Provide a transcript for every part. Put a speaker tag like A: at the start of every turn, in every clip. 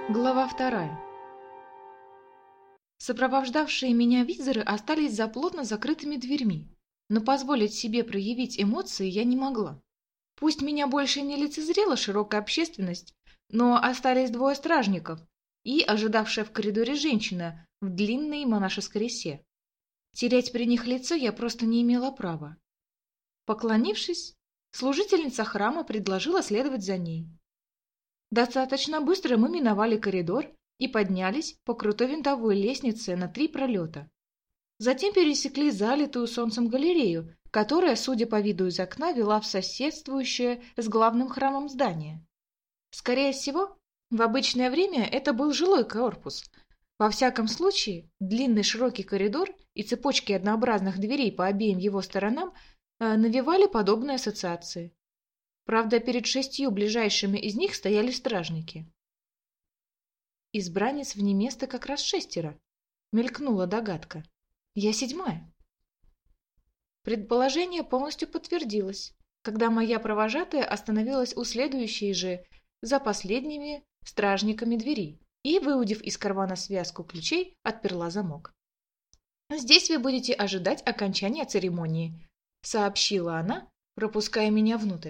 A: Глава 2. Сопровождавшие меня визоры остались за плотно закрытыми дверьми, но позволить себе проявить эмоции я не могла. Пусть меня больше не лицезрела широкая общественность, но остались двое стражников и ожидавшая в коридоре женщина в длинной монашеской рясе. Терять при них лицо я просто не имела права. Поклонившись, служительница храма предложила следовать за ней. Достаточно быстро мы миновали коридор и поднялись по крутой винтовой лестнице на 3 пролета. Затем пересекли залитую солнцем галерею, которая, судя по виду из окна, вела в соседствующее с главным храмом здание. Скорее всего, в обычное время это был жилой корпус. Во всяком случае, длинный широкий коридор и цепочки однообразных дверей по обеим его сторонам навевали подобные ассоциации. Правда, перед 6 ближайшими из них стояли стражники. Избранниц в невесты как раз 6, мелькнула догадка. Я 7. Предположение полностью подтвердилось, когда моя провожатая остановилась у следующей же, за последними стражниками двери и, выудив из кармана связку ключей, отперла замок. «Здесь вы будете ожидать окончания церемонии», — сообщила она, пропуская меня внутрь.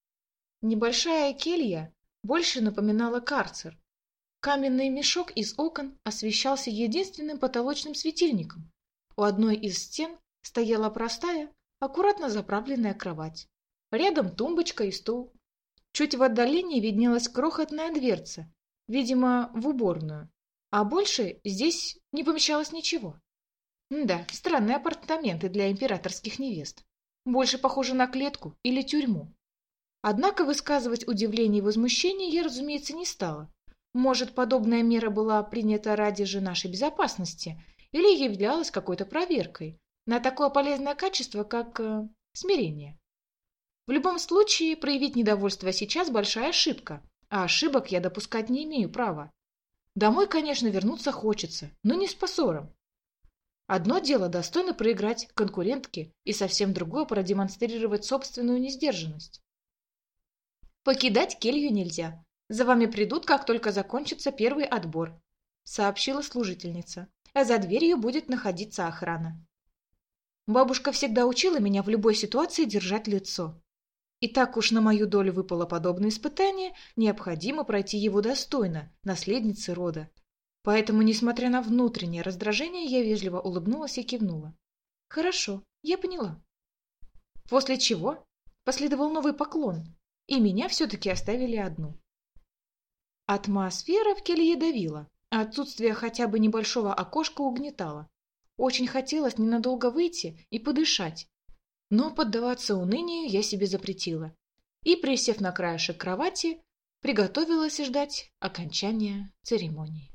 A: Небольшая келья больше напоминала карцер. Каменный мешок из окон освещался единственным потолочным светильником. У одной из стен стояла простая, аккуратно заправленная кровать. Рядом тумбочка и стул. Чуть в отдалении виднелась крохотная дверца, видимо, в уборную. А больше здесь не помещалось ничего. Да, странные апартаменты для императорских невест. Больше похоже на клетку или тюрьму. Однако высказывать удивление и возмущение я, разумеется, не стала. Может, подобная мера была принята ради же нашей безопасности или являлась какой-то проверкой на такое полезное качество, как смирение. В любом случае, проявить недовольство сейчас большая ошибка, а ошибок я допускать не имею права. Домой, конечно, вернуться хочется, но не с позором. Одно дело достойно проиграть конкурентке и совсем другое продемонстрировать собственную несдержанность. «Покидать келью нельзя. За вами придут, как только закончится первый отбор», — сообщила служительница. «А за дверью будет находиться охрана». Бабушка всегда учила меня в любой ситуации держать лицо. И так уж на мою долю выпало подобное испытание, необходимо пройти его достойно, наследницы рода. Поэтому, несмотря на внутреннее раздражение, я вежливо улыбнулась и кивнула. «Хорошо, я поняла». После чего последовал новый поклон, и меня все-таки оставили одну. Атмосфера в келье давила, а отсутствие хотя бы небольшого окошка угнетало. Очень хотелось ненадолго выйти и подышать, но поддаваться унынию я себе запретила. И, присев на краешек кровати, приготовилась ждать окончания церемонии.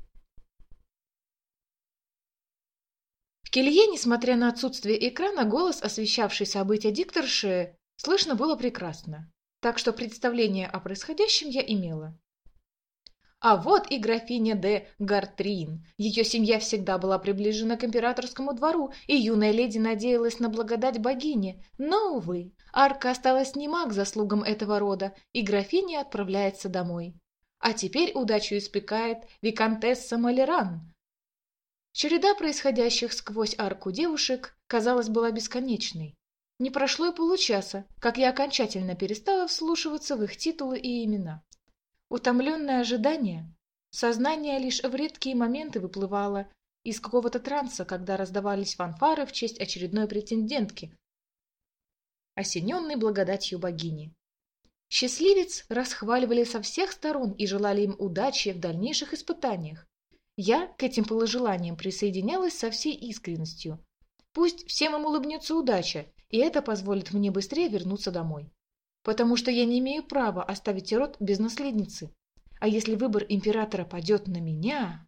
A: В келье, несмотря на отсутствие экрана, голос, освещавший события дикторши, слышно было прекрасно. Так что представление о происходящем я имела. А вот и графиня де Гартрин. Ее семья всегда была приближена к императорскому двору, и юная леди надеялась на благодать богини. Но, увы, Арка осталась нема к заслугам этого рода, и графиня отправляется домой. А теперь удачу испекает виконтесса Малеран. Череда происходящих сквозь арку девушек, казалось, была бесконечной. Не прошло и получаса, как я окончательно перестала вслушиваться в их титулы и имена. Утомленное ожидание, сознание лишь в редкие моменты выплывало из какого-то транса, когда раздавались фанфары в честь очередной претендентки, осененной благодатью богини. Счастливец расхваливали со всех сторон и желали им удачи в дальнейших испытаниях. Я к этим пожеланиям присоединялась со всей искренностью. Пусть всем им улыбнется удача, и это позволит мне быстрее вернуться домой. Потому что я не имею права оставить род без наследницы. А если выбор императора падет на меня...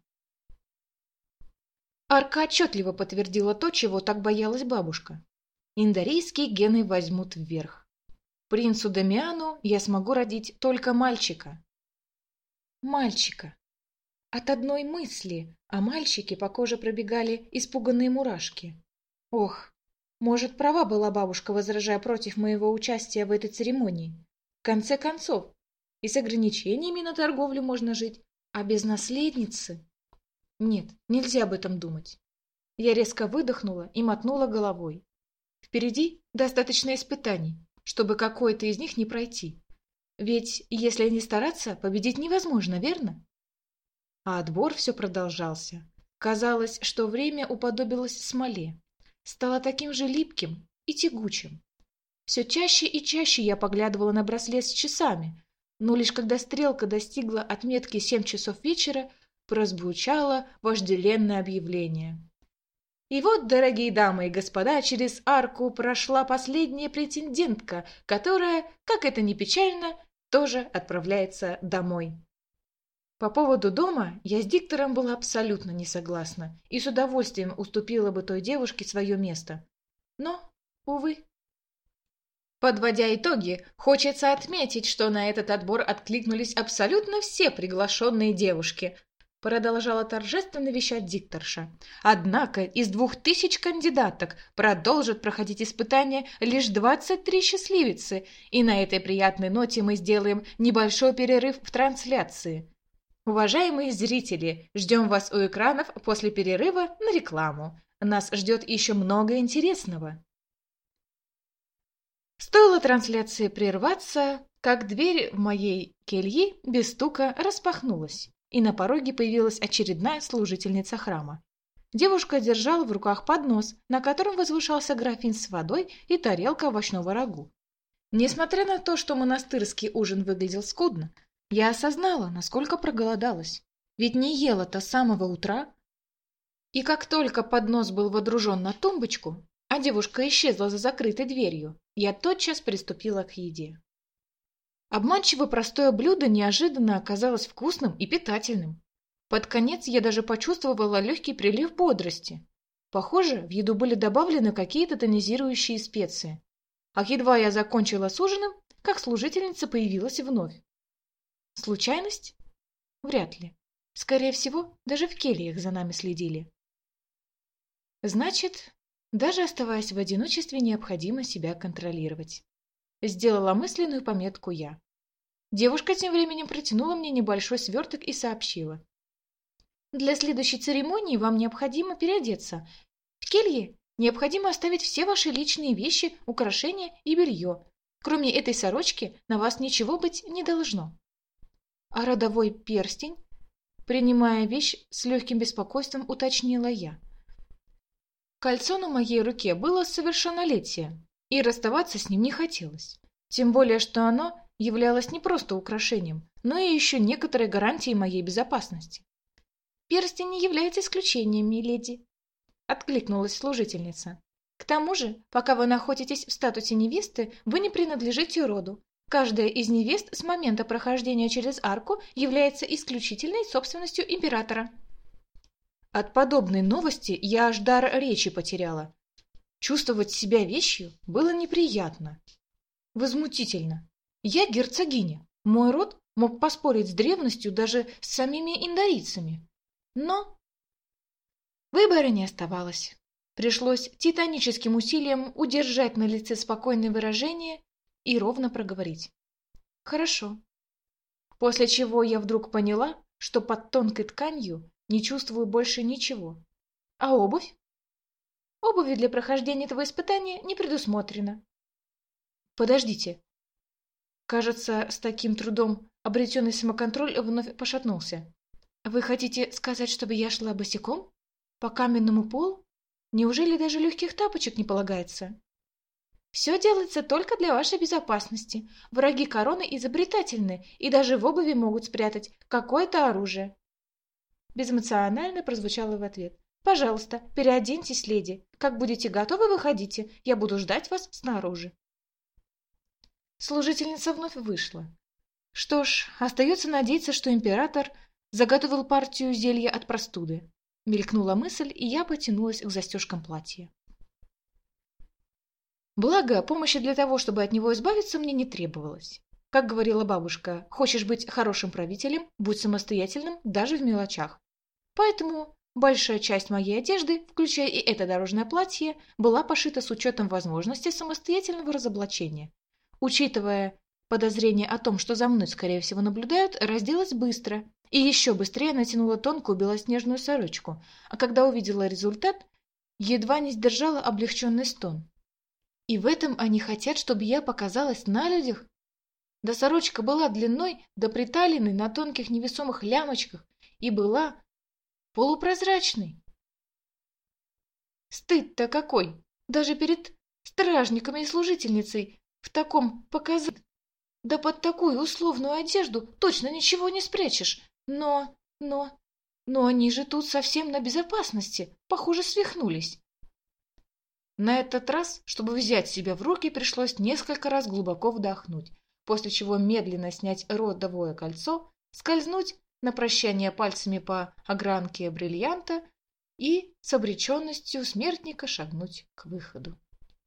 A: Арка отчетливо подтвердила то, чего так боялась бабушка. Индарийские гены возьмут вверх. Принцу Дамиану я смогу родить только мальчика. Мальчика. От одной мысли о мальчике по коже пробегали испуганные мурашки. Ох, может, права была бабушка, возражая против моего участия в этой церемонии. В конце концов, и с ограничениями на торговлю можно жить, А без наследницы? Нет, нельзя об этом думать. Я резко выдохнула и мотнула головой. Впереди достаточно испытаний, чтобы какое-то из них не пройти. Ведь, если не стараться, победить невозможно, верно? А отбор все продолжался. Казалось, что время уподобилось смоле. Стало таким же липким и тягучим. Все чаще и чаще я поглядывала на браслет с часами, но лишь когда стрелка достигла отметки 7 часов вечера, прозвучало вожделенное объявление. И вот, дорогие дамы и господа, через арку прошла последняя претендентка, которая, как это ни печально, тоже отправляется домой. По поводу дома я с диктором была абсолютно не согласна и с удовольствием уступила бы той девушке свое место. Но, увы. Подводя итоги, хочется отметить, что на этот отбор откликнулись абсолютно все приглашенные девушки, продолжала торжественно вещать дикторша. Однако из 2000 кандидаток продолжат проходить испытания лишь 23 счастливицы, и на этой приятной ноте мы сделаем небольшой перерыв в трансляции. Уважаемые зрители, ждем вас у экранов после перерыва на рекламу. Нас ждет еще много интересного. Стоило трансляции прерваться, как дверь в моей кельи без стука распахнулась, и на пороге появилась очередная служительница храма. Девушка держала в руках поднос, на котором возвышался графин с водой и тарелка овощного рагу. Несмотря на то, что монастырский ужин выглядел скудно, я осознала, насколько проголодалась, ведь не ела-то с самого утра. И как только поднос был водружен на тумбочку, а девушка исчезла за закрытой дверью, я тотчас приступила к еде. Обманчиво простое блюдо неожиданно оказалось вкусным и питательным. Под конец я даже почувствовала легкий прилив бодрости. Похоже, в еду были добавлены какие-то тонизирующие специи. А едва я закончила с ужином, как служительница появилась вновь. Случайность? Вряд ли. Скорее всего, даже в кельях за нами следили. Значит, даже оставаясь в одиночестве, необходимо себя контролировать. Сделала мысленную пометку я. Девушка тем временем протянула мне небольшой сверток и сообщила. Для следующей церемонии вам необходимо переодеться. В келье необходимо оставить все ваши личные вещи, украшения и белье. Кроме этой сорочки на вас ничего быть не должно. А родовой перстень, принимая вещь с легким беспокойством, уточнила я. Кольцо на моей руке было совершеннолетие, и расставаться с ним не хотелось. Тем более, что оно являлось не просто украшением, но и еще некоторой гарантией моей безопасности. «Перстень не является исключением, миледи», — откликнулась служительница. «К тому же, пока вы находитесь в статусе невесты, вы не принадлежите роду. Каждая из невест с момента прохождения через арку является исключительной собственностью императора». От подобной новости я аж дар речи потеряла. Чувствовать себя вещью было неприятно. Возмутительно. Я герцогиня. Мой род мог поспорить с древностью даже с самими индарийцами. Но выбора не оставалось. Пришлось титаническим усилием удержать на лице спокойное выражение и ровно проговорить. «Хорошо». После чего я вдруг поняла, что под тонкой тканью не чувствую больше ничего. А обувь? Обуви для прохождения этого испытания не предусмотрено. Подождите. Кажется, с таким трудом обретенный самоконтроль вновь пошатнулся. Вы хотите сказать, чтобы я шла босиком? По каменному полу? Неужели даже легких тапочек не полагается? Все делается только для вашей безопасности. Враги короны изобретательны и даже в обуви могут спрятать какое-то оружие. Безэмоционально прозвучало в ответ. «Пожалуйста, переоденьтесь, леди. Как будете готовы, выходите. Я буду ждать вас снаружи». Служительница вновь вышла. Что ж, остается надеяться, что император заготовил партию зелья от простуды. Мелькнула мысль, и я потянулась к застежкам платья. Благо, помощи для того, чтобы от него избавиться, мне не требовалось. Как говорила бабушка, хочешь быть хорошим правителем, будь самостоятельным даже в мелочах. Поэтому большая часть моей одежды, включая и это дорожное платье, была пошита с учетом возможности самостоятельного разоблачения. Учитывая подозрение о том, что за мной, скорее всего, наблюдают, разделась быстро, И еще быстрее натянула тонкую белоснежную сорочку, а когда увидела результат, едва не сдержала облегченный стон. И в этом они хотят, чтобы я показалась на людях? Да сорочка была длиной до приталенной на тонких невесомых лямочках и была полупрозрачной. Стыд-то какой! Даже перед стражниками и служительницей в таком показать. Да под такую условную одежду точно ничего не спрячешь. Но они же тут совсем на безопасности, похоже, свихнулись. На этот раз, чтобы взять себя в руки, пришлось несколько раз глубоко вдохнуть, после чего медленно снять родовое кольцо, скользнуть на прощание пальцами по огранке бриллианта и с обреченностью смертника шагнуть к выходу.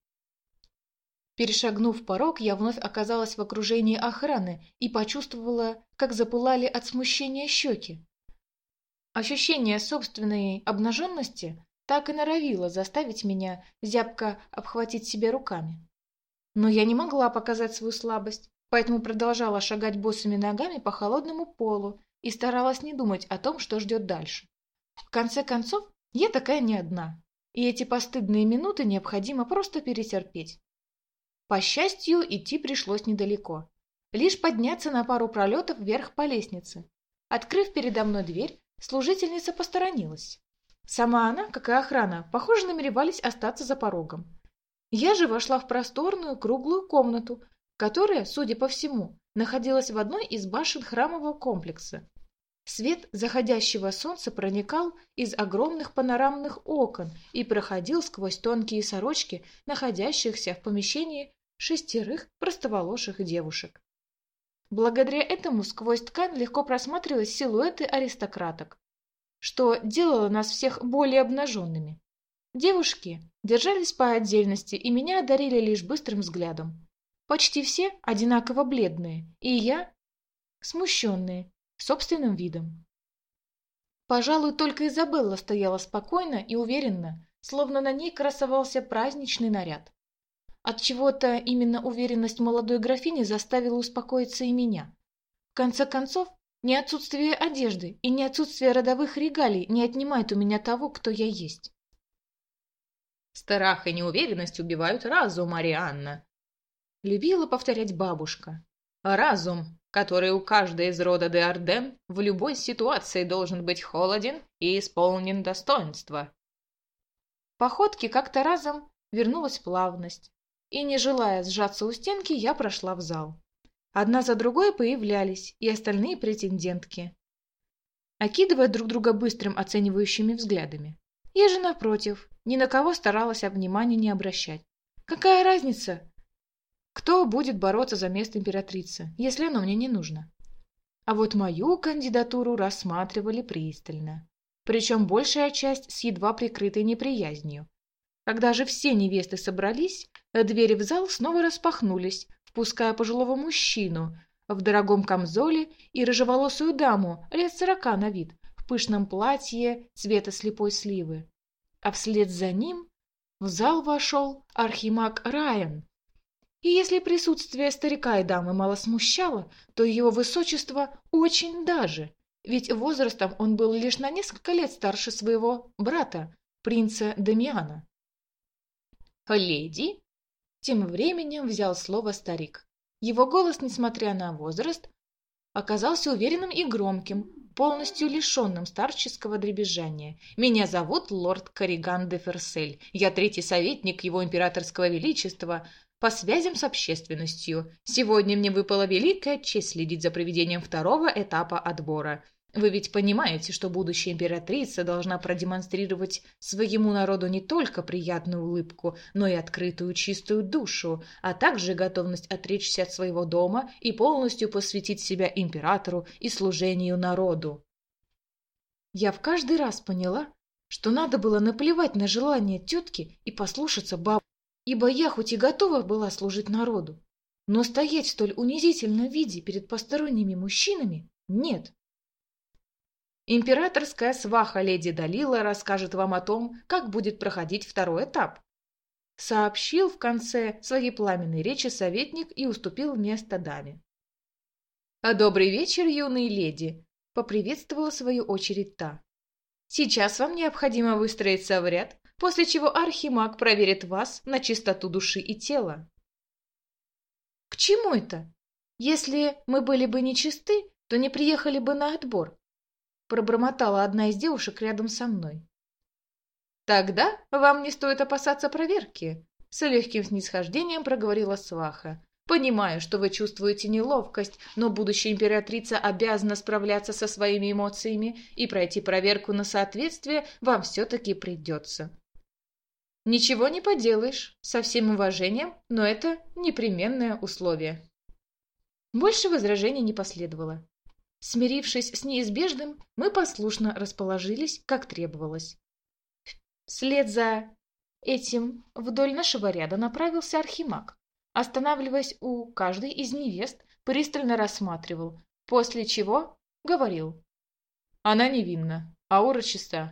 A: Перешагнув порог, я вновь оказалась в окружении охраны и почувствовала, как запылали от смущения щеки. Ощущение собственной обнаженности так и норовило заставить меня зябко обхватить себя руками. Но я не могла показать свою слабость, поэтому продолжала шагать босыми ногами по холодному полу и старалась не думать о том, что ждет дальше. В конце концов, я такая не одна, и эти постыдные минуты необходимо просто перетерпеть. По счастью, идти пришлось недалеко. Лишь подняться на пару пролетов вверх по лестнице. Открыв передо мной дверь, служительница посторонилась. Сама она, как и охрана, похоже, намеревались остаться за порогом. Я же вошла в просторную круглую комнату, которая, судя по всему, находилась в одной из башен храмового комплекса. Свет заходящего солнца проникал из огромных панорамных окон и проходил сквозь тонкие сорочки, находящихся в помещении 6 простоволосых девушек. Благодаря этому сквозь ткань легко просматривались силуэты аристократок, что делало нас всех более обнаженными. Девушки держались по отдельности и меня одарили лишь быстрым взглядом. Почти все одинаково бледные, и я смущенные собственным видом. Пожалуй, только Изабелла стояла спокойно и уверенно, словно на ней красовался праздничный наряд. Отчего-то именно уверенность молодой графини заставила успокоиться и меня. В конце концов, ни отсутствие одежды и ни отсутствие родовых регалий не отнимает у меня того, кто я есть.
B: «Страх и неуверенность убивают разум, Арианна», — любила повторять бабушка. «Разум, который у каждой из рода де Арден в любой ситуации должен быть холоден и исполнен достоинства».
A: Походке как-то разом вернулась плавность, и, не желая сжаться у стенки, я прошла в зал. Одна за другой появлялись и остальные претендентки, окидывая друг друга быстрым оценивающими взглядами. Я же, напротив, ни на кого старалась внимания не обращать. Какая разница, кто будет бороться за место императрицы, если оно мне не нужно? А вот мою кандидатуру рассматривали пристально, причем большая часть с едва прикрытой неприязнью. Когда же все невесты собрались, двери в зал снова распахнулись, впуская пожилого мужчину в дорогом камзоле и рыжеволосую даму лет 40 на вид в пышном платье цвета слепой сливы. А вслед за ним в зал вошел архимаг Райан. И если присутствие старика и дамы мало смущало, то его высочество очень даже, ведь возрастом он был лишь на несколько лет старше своего брата, принца Дамиана.
B: «Леди?»
A: Тем временем взял слово старик. Его голос, несмотря на возраст, оказался уверенным и громким, полностью лишенным старческого дребезжания. «Меня зовут лорд Корриган де Ферсель. Я третий советник его императорского величества по связям с общественностью. Сегодня мне выпала великая честь следить за проведением второго этапа отбора. Вы ведь понимаете, что будущая императрица должна продемонстрировать своему народу не только приятную улыбку, но и открытую чистую душу, а также готовность отречься от своего дома и полностью посвятить себя императору и служению народу». Я в каждый раз поняла, что надо было наплевать на желание тетки и послушаться бабушки, ибо я хоть и готова была служить народу, но стоять в столь унизительном виде перед посторонними мужчинами нет.
B: «Императорская сваха леди Далила расскажет вам о том, как будет проходить второй этап»,
A: сообщил в конце своей пламенной речи советник и уступил место даме.
B: «Добрый вечер, юные леди.
A: — поприветствовала свою очередь та. «Сейчас вам необходимо выстроиться в ряд, после чего архимаг проверит вас на чистоту души и тела». «К чему это? Если мы были бы нечисты, то не приехали бы на отбор», — пробормотала одна из девушек рядом со мной. «Тогда вам не стоит опасаться проверки», — с легким снисхождением проговорила сваха. «Понимаю, что вы чувствуете неловкость, но будущая императрица обязана справляться со своими эмоциями, и пройти проверку на соответствие вам все-таки придется». «Ничего не поделаешь, со всем уважением, но это непременное условие». Больше возражений не последовало. Смирившись с неизбежным, мы послушно расположились, как требовалось. Вслед за этим вдоль нашего ряда направился архимаг. Останавливаясь у каждой из невест, пристально рассматривал, после чего говорил: «Она невинна, аура чиста».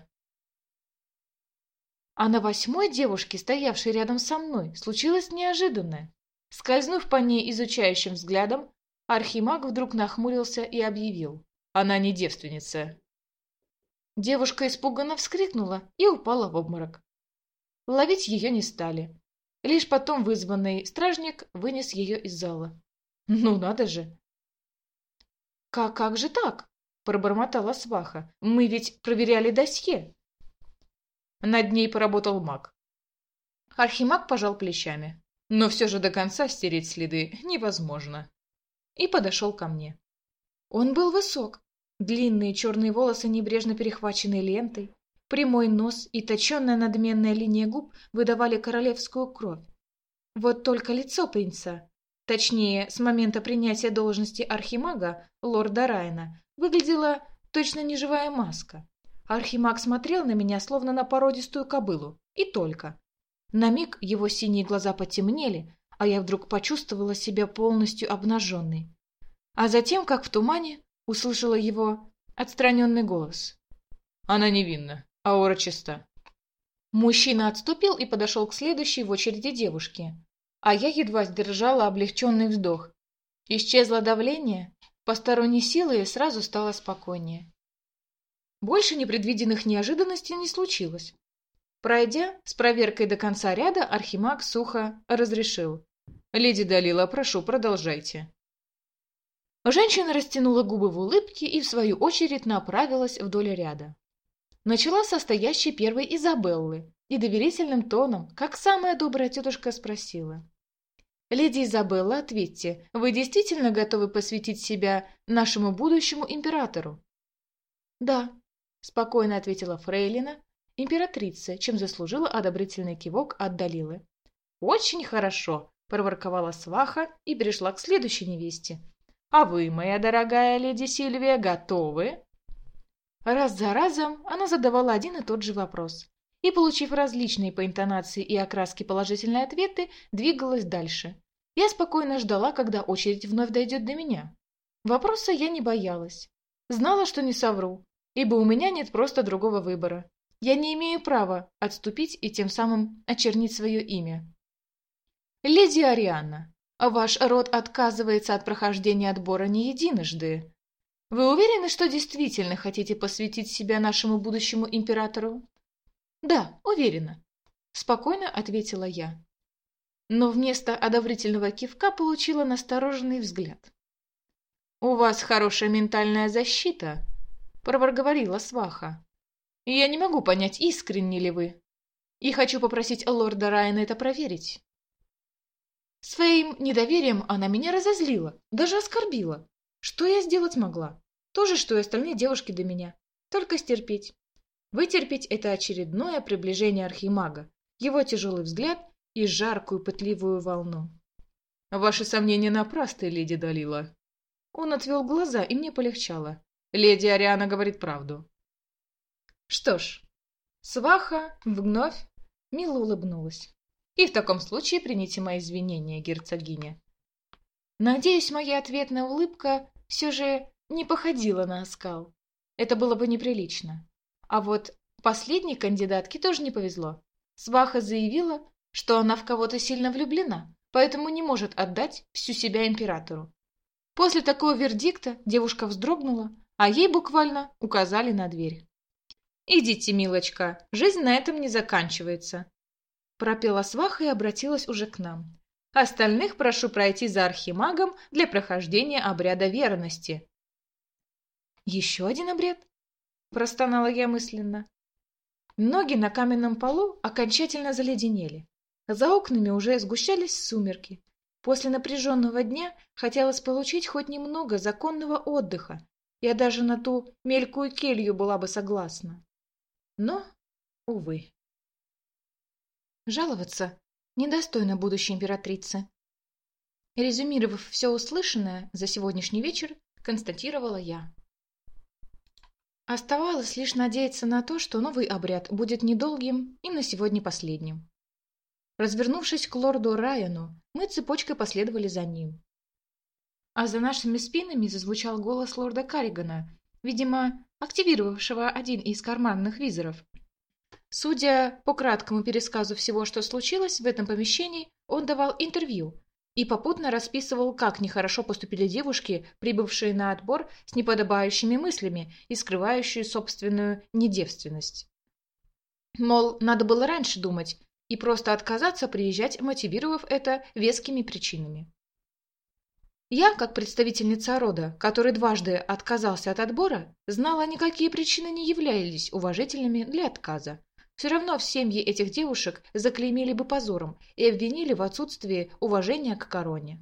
A: А на 8-й девушке, стоявшей рядом со мной, случилось неожиданное. Скользнув по ней изучающим взглядом, архимаг вдруг нахмурился и объявил: «Она не девственница». Девушка испуганно вскрикнула и упала в обморок. Ловить ее не стали. Лишь потом вызванный стражник вынес ее из зала. Ну надо же! «Как же так?» – пробормотала сваха. «Мы ведь проверяли досье». Над ней поработал маг. Архимаг пожал плечами. Но все же до конца стереть следы невозможно. И подошел ко мне. Он был высок. Длинные черные волосы, небрежно перехваченные лентой, прямой нос и точенная надменная линия губ выдавали королевскую кровь. Вот только лицо принца, точнее, с момента принятия должности архимага, лорда Райна, выглядело точно неживая маска. Архимаг смотрел на меня, словно на породистую кобылу, и только. На миг его синие глаза потемнели, а я вдруг почувствовала себя полностью обнаженной. А затем, как в тумане, услышала его отстраненный голос. «Она невинна, аура чиста». Мужчина отступил и подошел к следующей в очереди девушке, а я едва сдержала облегченный вздох. Исчезло давление, посторонней силы и сразу стало спокойнее. Больше непредвиденных неожиданностей не случилось. Пройдя с проверкой до конца ряда, архимаг сухо разрешил: «Леди Далила, прошу, продолжайте». Женщина растянула губы в улыбке и, в свою очередь, направилась вдоль ряда. Начала со стоящей первой Изабеллы и доверительным тоном, как самая добрая тетушка, спросила: «Леди Изабелла, ответьте, вы действительно готовы посвятить себя нашему будущему императору?» «Да», — спокойно ответила фрейлина, императрица, чем заслужила одобрительный кивок от Далилы. «Очень хорошо», — проворковала сваха и перешла к следующей невесте. «А вы, моя дорогая леди Сильвия, готовы?» Раз за разом она задавала один и тот же вопрос, и, получив различные по интонации и окраске положительные ответы, двигалась дальше. Я спокойно ждала, когда очередь вновь дойдет до меня. Вопроса я не боялась. Знала, что не совру, ибо у меня нет просто другого выбора. Я не имею права отступить и тем самым очернить свое имя. «Леди Арианна, ваш род отказывается от прохождения отбора не единожды. Вы уверены, что действительно хотите посвятить себя нашему будущему императору?» «Да, уверена», — спокойно ответила я. Но вместо одобрительного кивка получила настороженный взгляд. «У вас хорошая ментальная защита», — проворговорила сваха. «Я не могу понять, искренне ли вы, и хочу попросить лорда Райана это проверить». Своим недоверием она меня разозлила, даже оскорбила. Что я сделать могла? То же, что и остальные девушки до меня. Только стерпеть. Вытерпеть — это очередное приближение архимага, его тяжелый взгляд и жаркую пытливую волну. «Ваши сомнения напрасны, леди Далила». Он отвел глаза, и мне полегчало. «Леди Ариана говорит правду». Что ж, сваха вновь мило улыбнулась. «И в таком случае примите мои извинения, герцогиня». Надеюсь, моя ответная улыбка все же не походила на оскал. Это было бы неприлично. А вот последней кандидатке тоже не повезло. Сваха заявила, что она в кого-то сильно влюблена, поэтому не может отдать всю себя императору. После такого вердикта девушка вздрогнула, а ей буквально указали на дверь. «Идите, милочка, жизнь на этом не заканчивается», — пропела сваха и обратилась уже к нам. «Остальных прошу пройти за архимагом для прохождения обряда верности». «Еще один обряд?» — простонала я мысленно. Ноги на каменном полу окончательно заледенели. За окнами уже сгущались сумерки. После напряженного дня хотелось получить хоть немного законного отдыха. Я даже на ту мелкую келью была бы согласна. Но, увы. Жаловаться недостойно будущей императрицы. Резюмировав все услышанное за сегодняшний вечер, констатировала я. Оставалось лишь надеяться на то, что новый обряд будет недолгим и на сегодня последним. Развернувшись к лорду Райану, мы цепочкой последовали за ним. А за нашими спинами зазвучал голос лорда Карригана, видимо, активировавшего один из карманных визоров. Судя по краткому пересказу всего, что случилось в этом помещении, он давал интервью и попутно расписывал, как нехорошо поступили девушки, прибывшие на отбор с неподобающими мыслями и скрывающие собственную недевственность. Мол, надо было раньше думать и просто отказаться приезжать, мотивировав это вескими причинами. Я, как представительница рода, который дважды отказался от отбора, знала, никакие причины не являлись уважительными для отказа. Все равно в семьи этих девушек заклеймили бы позором и обвинили в отсутствии уважения к короне.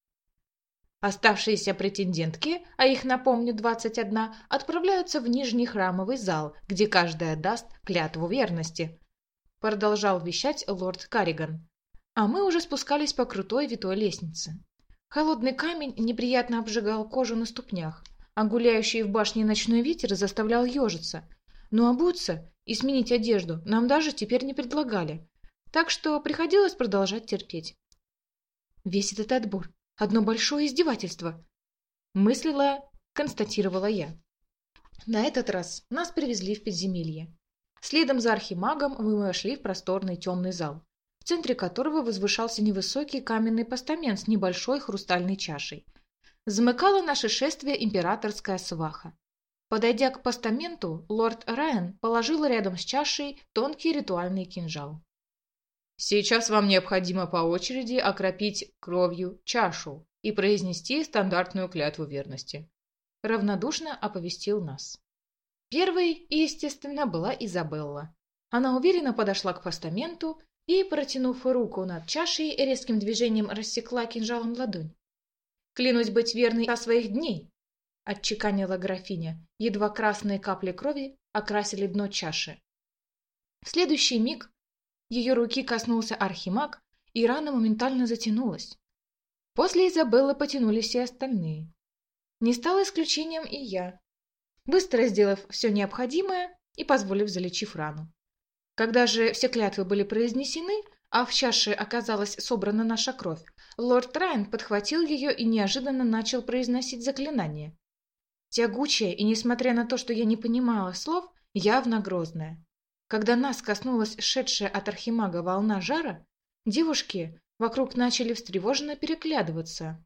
A: Оставшиеся претендентки, а их, напомню, 21, отправляются в нижний храмовый зал, где каждая даст клятву верности, продолжал вещать лорд Карриган. А мы уже спускались по крутой витой лестнице. Холодный камень неприятно обжигал кожу на ступнях, а гуляющий в башне ночной ветер заставлял ежиться. Но обуться и сменить одежду нам даже теперь не предлагали, так что приходилось продолжать терпеть. Весь этот отбор — одно большое издевательство, мысленно констатировала я. На этот раз нас привезли в подземелье. Следом за архимагом мы вошли в просторный темный зал, в центре которого возвышался невысокий каменный постамент с небольшой хрустальной чашей. Замыкала наше шествие императорская сваха. Подойдя к постаменту, лорд Райан положил рядом с чашей тонкий ритуальный кинжал. «Сейчас вам необходимо по очереди окропить кровью чашу и произнести стандартную клятву верности», — равнодушно оповестил нас. Первой, естественно, была Изабелла. Она уверенно подошла к постаменту и, протянув руку над чашей, резким движением рассекла кинжалом ладонь. «Клянусь быть верной до своих дней», — отчеканила графиня. Едва красные капли крови окрасили дно чаши. В следующий миг ее руки коснулся архимаг, и рана моментально затянулась. После Изабеллы потянулись и остальные. Не стал исключением и я, быстро сделав все необходимое и позволив залечив рану. Когда же все клятвы были произнесены, а в чаше оказалась собрана наша кровь, лорд Райан подхватил ее и неожиданно начал произносить заклинание. Тягучее и, несмотря на то, что я не понимала слов, явно грозное. Когда нас коснулась шедшая от архимага волна жара, девушки вокруг начали встревоженно переглядываться.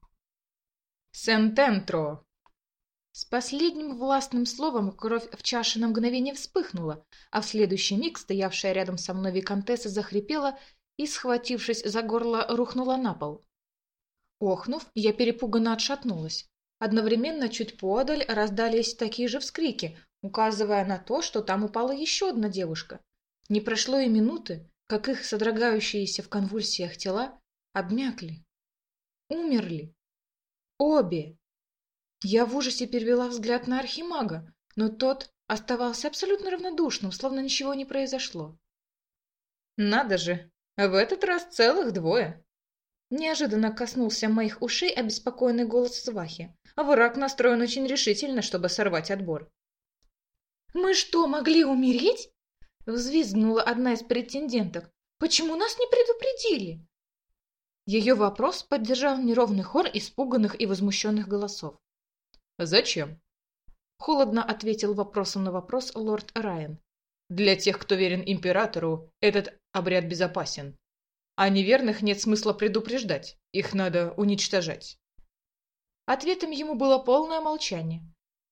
A: «Сентентро!» С последним властным словом кровь в чаше на мгновение вспыхнула, а в следующий миг стоявшая рядом со мной виконтесса захрипела и, схватившись за горло, рухнула на пол. Охнув, я перепуганно отшатнулась. Одновременно чуть поодаль раздались такие же вскрики, указывая на то, что там упала еще одна девушка. Не прошло и минуты, как их содрогающиеся в конвульсиях тела обмякли. Умерли. Обе. Я в ужасе перевела взгляд на архимага, но тот оставался абсолютно равнодушным, словно ничего не произошло. «Надо же, в этот раз целых двое!» Неожиданно коснулся моих ушей обеспокоенный голос свахи. Враг настроен очень решительно, чтобы сорвать отбор. «Мы что, могли умереть?» — взвизгнула одна из претенденток. «Почему нас не предупредили?» Ее вопрос поддержал неровный хор испуганных и возмущенных голосов. «Зачем?» — холодно ответил вопросом на вопрос лорд Райан. «Для тех, кто верен императору, этот обряд безопасен. А неверных нет смысла предупреждать, их надо уничтожать». Ответом ему было полное молчание.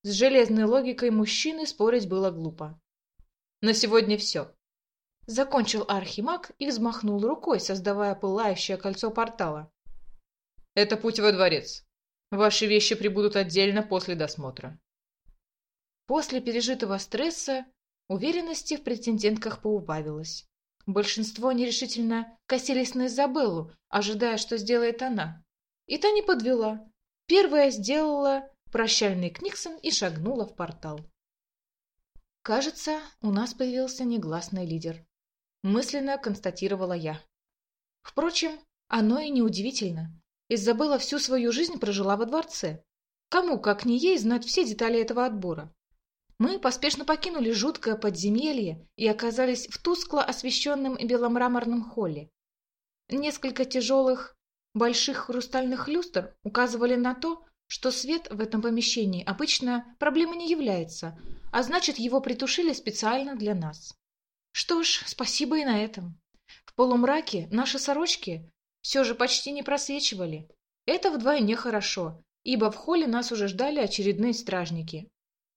A: С железной логикой мужчины спорить было глупо.
B: На сегодня все.
A: Закончил архимаг и взмахнул рукой, создавая пылающее кольцо портала.
B: Это путь во дворец. Ваши вещи прибудут отдельно после досмотра.
A: После пережитого стресса уверенности в претендентках поубавилось. Большинство нерешительно косились на Изабеллу, ожидая, что сделает она. И та не подвела. Первая сделала прощальный книксон и шагнула в портал. «Кажется, у нас появился негласный лидер», — мысленно констатировала я. Впрочем, оно и неудивительно. Изабелла всю свою жизнь прожила во дворце. Кому, как не ей, знать все детали этого отбора? Мы поспешно покинули жуткое подземелье и оказались в тускло освещенном беломраморном холле. Несколько тяжелых, больших хрустальных люстр указывали на то, что свет в этом помещении обычно проблемой не является, а значит, его притушили специально для нас. Что ж, спасибо и на этом. В полумраке наши сорочки все же почти не просвечивали. Это вдвойне хорошо, ибо в холле нас уже ждали очередные стражники.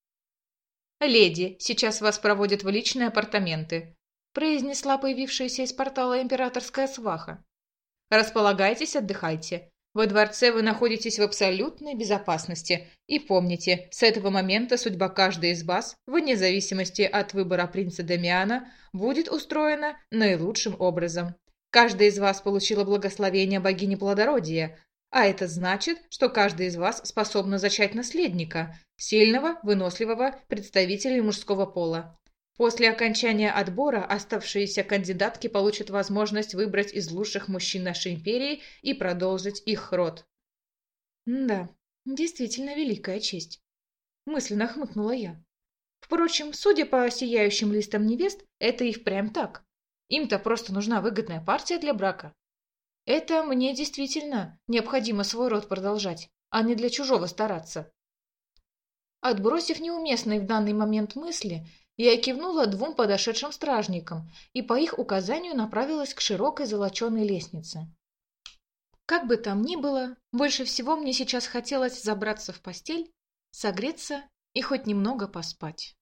B: «Леди, сейчас вас проводят в личные апартаменты», произнесла появившаяся из портала императорская сваха. «Располагайтесь, отдыхайте. Во дворце вы находитесь в абсолютной безопасности. И помните, с этого момента судьба каждой из вас, вне зависимости от выбора принца Дамиана, будет устроена наилучшим образом. Каждая из вас получила благословение богини плодородия, а это значит, что каждый из вас способна зачать наследника, сильного, выносливого представителя мужского пола. После окончания отбора оставшиеся кандидатки получат возможность выбрать из лучших мужчин нашей империи и продолжить их род».
A: «Да, действительно великая честь», — мысленно хмыкнула я. Впрочем, судя по сияющим листам невест, это и впрямь так. Им-то просто нужна выгодная партия для брака. Это мне действительно необходимо свой род продолжать, а не для чужого стараться. Отбросив неуместные в данный момент мысли, я кивнула двум подошедшим стражникам и по их указанию направилась к широкой золоченой лестнице. Как бы там ни было, больше всего мне сейчас хотелось забраться в постель, согреться и хоть немного поспать.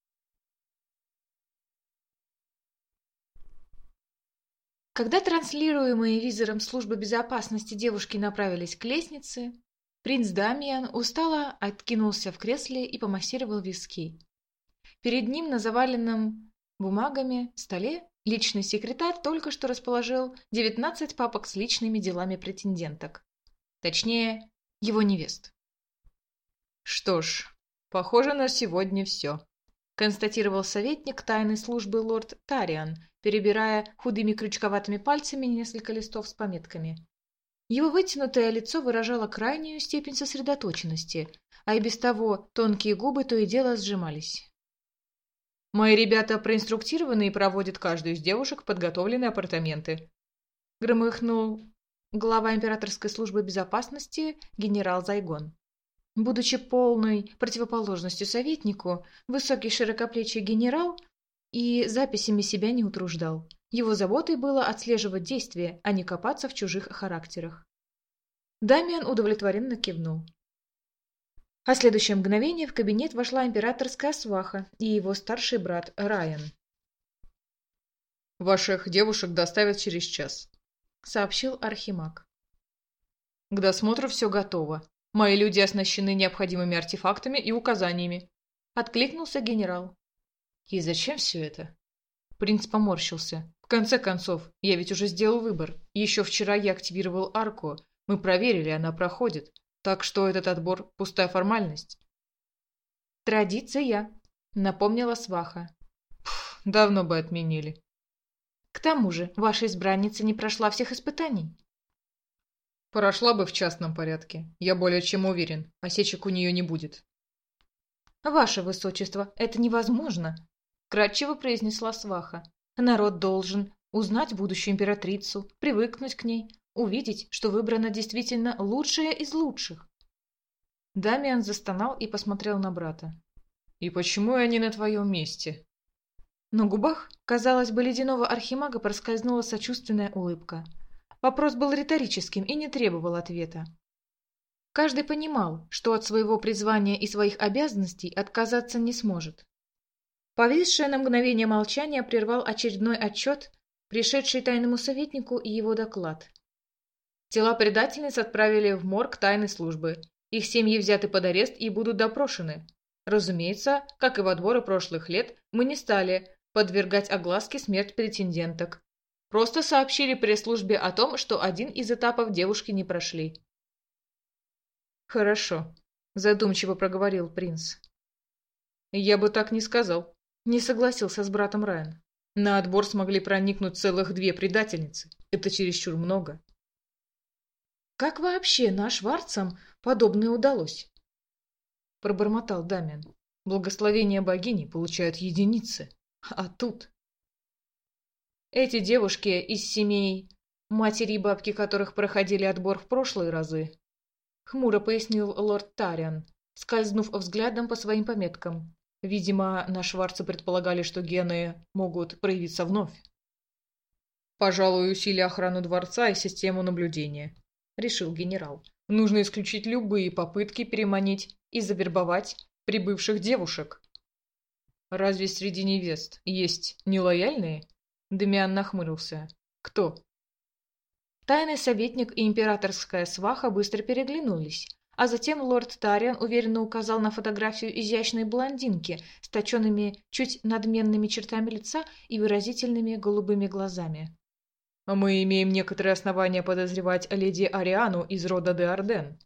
A: Когда транслируемые визором службы безопасности девушки направились к лестнице, принц Дамиан устало откинулся в кресле и помассировал виски. Перед ним на заваленном бумагами столе личный секретарь только что расположил 19 папок с личными делами претенденток. Точнее, его невест.
B: «Что ж, похоже, на сегодня все», — констатировал советник тайной службы лорд Тариан, перебирая худыми крючковатыми пальцами несколько листов с пометками. Его вытянутое лицо выражало крайнюю степень сосредоточенности, а и без того тонкие губы то и дело сжимались. «Мои ребята проинструктированы и проводят каждую из девушек в подготовленные апартаменты», — громыхнул глава императорской службы безопасности генерал Зайгон. Будучи полной противоположностью советнику, высокий широкоплечий генерал и записями себя не утруждал. Его заботой было отслеживать действия, а не копаться в чужих характерах. Дамиан удовлетворенно кивнул. А в следующее мгновение в кабинет вошла императорская сваха и его старший брат Райан. «Ваших девушек доставят через час», — сообщил архимаг. «К досмотру все готово. Мои люди оснащены необходимыми артефактами и указаниями», — откликнулся генерал. «И зачем все это?» Принц поморщился. «В конце концов, я ведь уже сделал выбор. Еще вчера я активировал арку. Мы проверили, она проходит. Так что этот отбор – пустая формальность».
A: «Традиция», — напомнила сваха.
B: Давно бы отменили.
A: «К тому же, ваша избранница не прошла всех испытаний».
B: Прошла бы в частном порядке. Я более чем уверен, осечек у нее не будет.
A: «Ваше высочество, это невозможно», — кратчево произнесла сваха. «Народ должен узнать будущую императрицу, привыкнуть к ней, увидеть, что выбрана действительно лучшая из лучших». Дамиан застонал и посмотрел на брата.
B: «И почему я не на твоем месте?»
A: На губах, казалось бы, ледяного архимага проскользнула сочувственная улыбка. Вопрос был риторическим и не требовал ответа. Каждый понимал, что от своего призвания и своих обязанностей отказаться не сможет. Повисшее на мгновение молчание прервал очередной отчет, пришедший тайному советнику, и его доклад. Тела предательниц отправили в морг тайной службы. Их семьи взяты под арест и будут допрошены. Разумеется, как и во дворы прошлых лет, мы не стали подвергать огласке смерть претенденток. Просто сообщили пресс-службе о том, что один из этапов девушки не прошли. «Хорошо», — задумчиво проговорил принц. «Я бы так не сказал», — не согласился с братом Райан. «На отбор смогли проникнуть целых 2 предательницы. Это чересчур много». «Как вообще наш варцам подобное удалось?» — пробормотал Дамиан. «Благословение богини получают единицы. А тут...» «Эти девушки из семей, матери и бабки которых проходили отбор в прошлые разы», — хмуро пояснил лорд Тариан, скользнув взглядом по своим пометкам. «Видимо, наши варцы предполагали, что гены могут проявиться вновь». «Пожалуй, усили охрану дворца и систему наблюдения», — решил генерал. «Нужно исключить любые попытки переманить и завербовать прибывших девушек». «Разве среди невест есть нелояльные?» Дамиан нахмурился. «Кто?» Тайный советник и императорская сваха быстро переглянулись, а затем лорд Тариан уверенно указал на фотографию изящной блондинки с точенными, чуть надменными чертами лица и выразительными голубыми глазами. «Мы имеем некоторые основания подозревать леди Ариану из рода де Арден».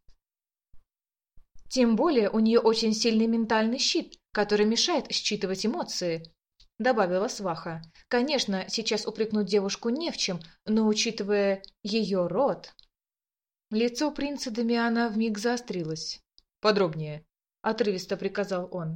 A: «Тем более у нее очень сильный ментальный щит, который мешает считывать эмоции», — добавила сваха. «Конечно, сейчас упрекнуть девушку не в чем, но, учитывая ее род...» Лицо принца Дамиана вмиг заострилось. «Подробнее», — отрывисто приказал он.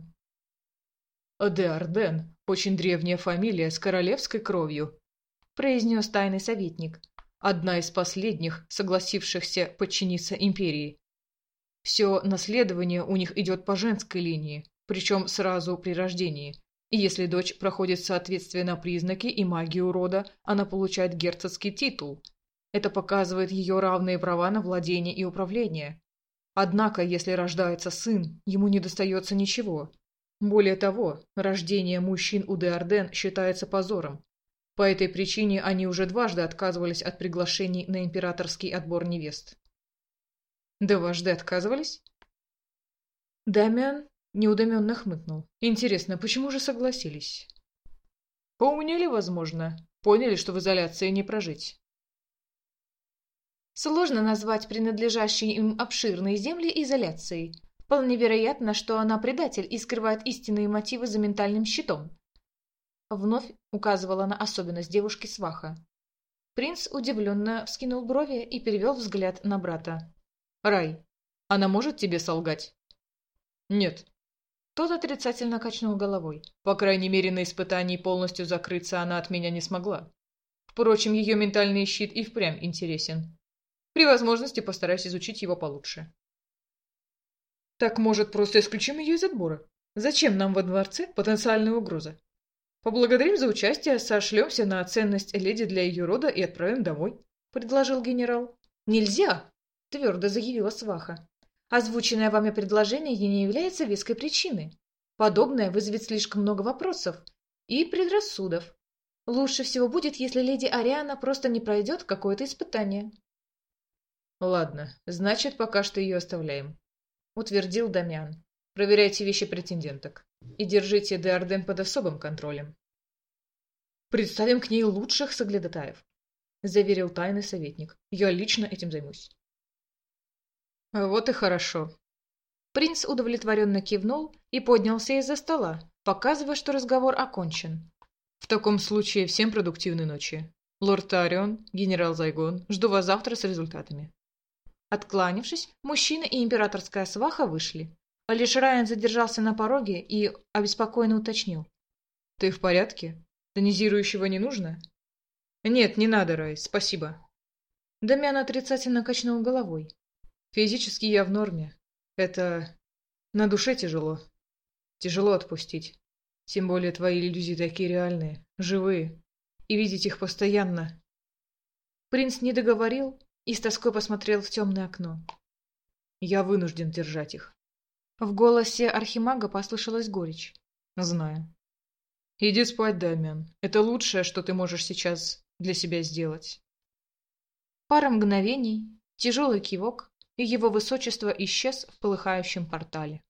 A: «Де Арден — очень древняя фамилия с королевской кровью», — произнес тайный советник. «Одна из последних, согласившихся подчиниться империи. Все наследование у них идет по женской линии, причем сразу при рождении. И если дочь проходит соответствие на признаки и магию рода, она получает герцогский титул. Это показывает ее равные права на владение и управление. Однако, если рождается сын, ему не достается ничего. Более того, рождение мужчин у де Арден считается позором. По этой причине они уже дважды отказывались от приглашений на императорский отбор невест». «Дважды отказывались?» Дамиан неудоменно хмыкнул. «Интересно, почему же согласились?» «Поумнели, возможно. Поняли, что в изоляции не прожить». Сложно назвать принадлежащие им обширные земли изоляцией. Вполне вероятно, что она предатель и скрывает истинные мотивы за ментальным щитом. Вновь указывала на особенность девушки сваха. Принц удивленно вскинул брови и перевел взгляд на брата. «Рай, она может тебе солгать?» «Нет». Тот отрицательно качнул головой. «По крайней мере, на испытании полностью закрыться она от меня не смогла. Впрочем, ее ментальный щит и впрямь интересен. При возможности постараюсь изучить его получше». «Так, может, просто исключим ее из отбора? Зачем нам во дворце потенциальная угроза? Поблагодарим за участие, сошлемся на ценность леди для ее рода и отправим домой», — предложил генерал. «Нельзя!» — твердо заявила сваха. «Озвученное вами предложение не является веской причиной. Подобное вызовет слишком много вопросов и предрассудов. Лучше всего будет, если леди Ариана просто не пройдет какое-то испытание». «Ладно, значит, пока что ее оставляем», — утвердил Дамиан. «Проверяйте вещи претенденток и держите де Арден под особым контролем». «Представим к ней лучших соглядатаев», — заверил тайный советник. «Я лично этим займусь». «Вот и хорошо». Принц удовлетворенно кивнул и поднялся из-за стола, показывая, что разговор окончен. «В таком случае всем продуктивной ночи. Лорд Тарион, генерал Зайгон, жду вас завтра с результатами». Откланившись, мужчина и императорская сваха вышли. А лишь Райан задержался на пороге и обеспокоенно уточнил. «Ты в порядке? Тонизирующего не нужно?» «Нет, не надо, Рай, спасибо». Дамиан отрицательно качнул головой. «Физически я в норме. Это... на душе тяжело. Тяжело отпустить. Тем более твои иллюзии такие реальные, живые. И видеть их постоянно». Принц не договорил и с тоской посмотрел в темное окно.
B: Я вынужден держать их.
A: В голосе архимага послышалась горечь.
B: Знаю. Иди спать, Дамиан. Это лучшее, что ты можешь сейчас для себя сделать.
A: Пара мгновений, тяжелый кивок, и его высочество исчез в полыхающем портале.